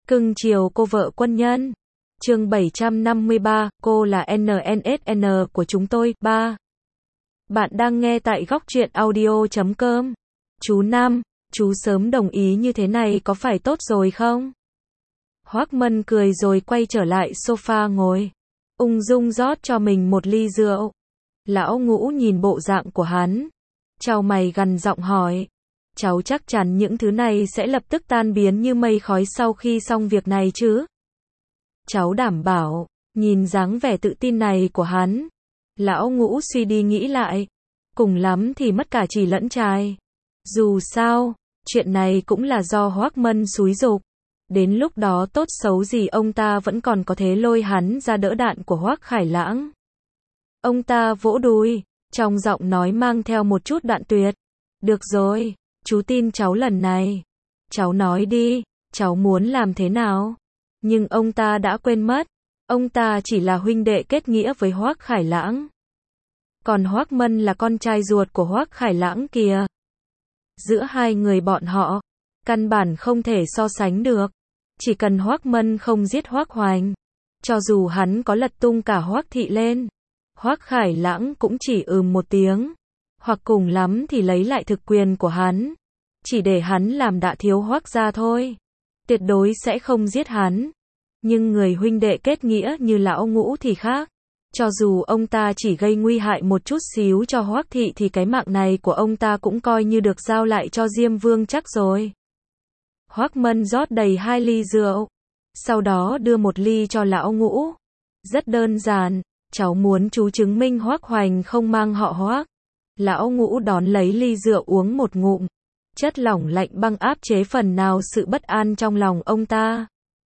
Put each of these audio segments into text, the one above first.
Cưng chiều cô vợ quân nhân. Chương 753, cô là NNSN của chúng tôi. 3. Bạn đang nghe tại góc truyện audio.com. Chú Nam, chú sớm đồng ý như thế này có phải tốt rồi không? Hoác Mân cười rồi quay trở lại sofa ngồi. Ung dung rót cho mình một ly rượu. Lão Ngũ nhìn bộ dạng của hắn. Chau mày gằn giọng hỏi. Cháu chắc chắn những thứ này sẽ lập tức tan biến như mây khói sau khi xong việc này chứ? Cháu đảm bảo. Nhìn dáng vẻ tự tin này của hắn. Lão Ngũ suy đi nghĩ lại. Cùng lắm thì mất cả chì lẫn trai. Dù sao, chuyện này cũng là do Hoác Mân xúi giục. Đến lúc đó tốt xấu gì ông ta vẫn còn có thể lôi hắn ra đỡ đạn của Hoác Khải Lãng. Ông ta vỗ đùi, trong giọng nói mang theo một chút đoạn tuyệt. Được rồi, chú tin cháu lần này. Cháu nói đi, cháu muốn làm thế nào? Nhưng ông ta đã quên mất. Ông ta chỉ là huynh đệ kết nghĩa với Hoác Khải Lãng. Còn Hoác Mân là con trai ruột của Hoác Khải Lãng kìa. Giữa hai người bọn họ, căn bản không thể so sánh được. Chỉ cần Hoác Mân không giết Hoác Hoành, cho dù hắn có lật tung cả Hoác Thị lên, Hoác Khải Lãng cũng chỉ một tiếng, hoặc cùng lắm thì lấy lại thực quyền của hắn, chỉ để hắn làm đạ thiếu Hoác gia thôi, tuyệt đối sẽ không giết hắn. Nhưng người huynh đệ kết nghĩa như Lão Ngũ thì khác, cho dù ông ta chỉ gây nguy hại một chút xíu cho Hoác Thị thì cái mạng này của ông ta cũng coi như được giao lại cho Diêm Vương chắc rồi. Hoác Mân rót đầy 2 ly rượu, sau đó đưa một ly cho Lão Ngũ. Rất đơn giản, cháu muốn chú chứng minh Hoác Hoành không mang họ Hoác. Lão Ngũ đón lấy ly rượu uống một ngụm. Chất lỏng lạnh băng áp chế phần nào sự bất an trong lòng ông ta.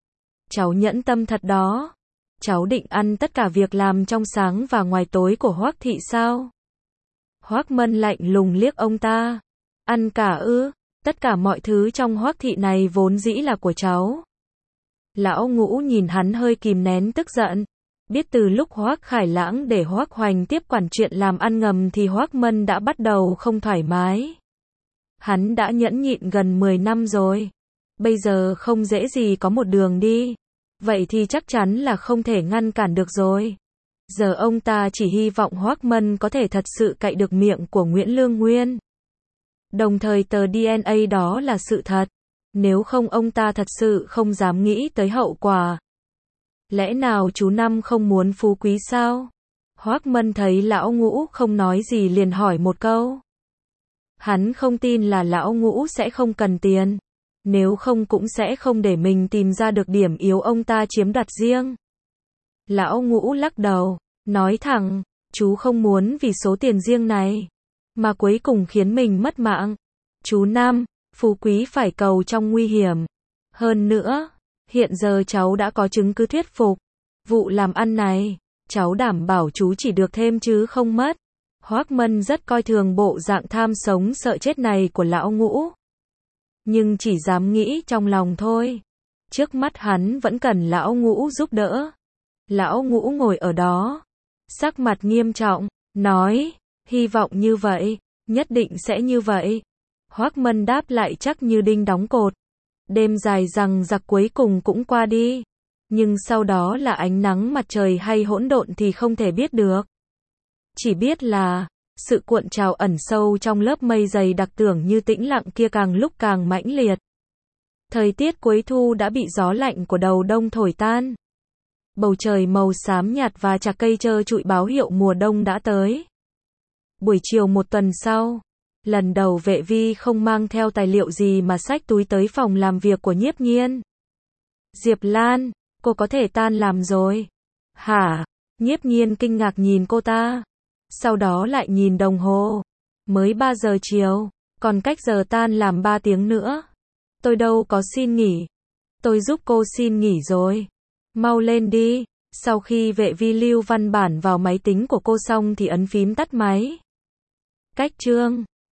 Cháu nhẫn tâm thật đó. Cháu định ăn tất cả việc làm trong sáng và ngoài tối của Hoác Thị sao? Hoác Mân lạnh lùng liếc ông ta. Ăn cả ư? Tất cả mọi thứ trong Hoác Thị này vốn dĩ là của cháu. Lão Ngũ nhìn hắn hơi kìm nén tức giận. Biết từ lúc Hoác Khải Lãng để Hoác Hoành tiếp quản chuyện làm ăn ngầm thì Hoác Mân đã bắt đầu không thoải mái. Hắn đã nhẫn nhịn gần 10 năm rồi. Bây giờ không dễ gì có một đường đi. Vậy thì chắc chắn là không thể ngăn cản được rồi. Giờ ông ta chỉ hy vọng Hoác Mân có thể thật sự cạy được miệng của Nguyễn Lương Nguyên. Đồng thời tờ DNA đó là sự thật. Nếu không ông ta thật sự không dám nghĩ tới hậu quả. Lẽ nào chú Năm không muốn phú quý sao? Hoác Mân thấy Lão Ngũ không nói gì liền hỏi một câu. Hắn không tin là Lão Ngũ sẽ không cần tiền. Nếu không cũng sẽ không để mình tìm ra được điểm yếu ông ta chiếm đoạt riêng. Lão Ngũ lắc đầu, nói thẳng, chú không muốn vì số tiền riêng này mà cuối cùng khiến mình mất mạng. Chú Năm, phú quý phải cầu trong nguy hiểm. Hơn nữa, hiện giờ cháu đã có chứng cứ thuyết phục. Vụ làm ăn này, cháu đảm bảo chú chỉ được thêm chứ không mất. Hoác Mân rất coi thường bộ dạng tham sống sợ chết này của Lão Ngũ. Nhưng chỉ dám nghĩ trong lòng thôi. Trước mắt hắn vẫn cần Lão Ngũ giúp đỡ. Lão Ngũ ngồi ở đó, sắc mặt nghiêm trọng, nói, hy vọng như vậy, nhất định sẽ như vậy. Hoác Mân đáp lại chắc như đinh đóng cột. Đêm dài rằng giặc cuối cùng cũng qua đi. Nhưng sau đó là ánh nắng mặt trời hay hỗn độn thì không thể biết được. Chỉ biết là, sự cuộn trào ẩn sâu trong lớp mây dày đặc tưởng như tĩnh lặng kia càng lúc càng mãnh liệt. Thời tiết cuối thu đã bị gió lạnh của đầu đông thổi tan. Bầu trời màu xám nhạt và chạc cây trơ trụi báo hiệu mùa đông đã tới. Buổi chiều một tuần sau, lần đầu Vệ Vi không mang theo tài liệu gì mà xách túi tới phòng làm việc của Nhiếp Nhiên. Diệp Lan, cô có thể tan làm rồi. Hả? Nhiếp Nhiên kinh ngạc nhìn cô ta. Sau đó lại nhìn đồng hồ. Mới 3 giờ chiều, còn cách giờ tan làm 3 tiếng nữa. Tôi đâu có xin nghỉ. Tôi giúp cô xin nghỉ rồi. Mau lên đi. Sau khi Vệ Vi lưu văn bản vào máy tính của cô xong thì ấn phím tắt máy. Cách chương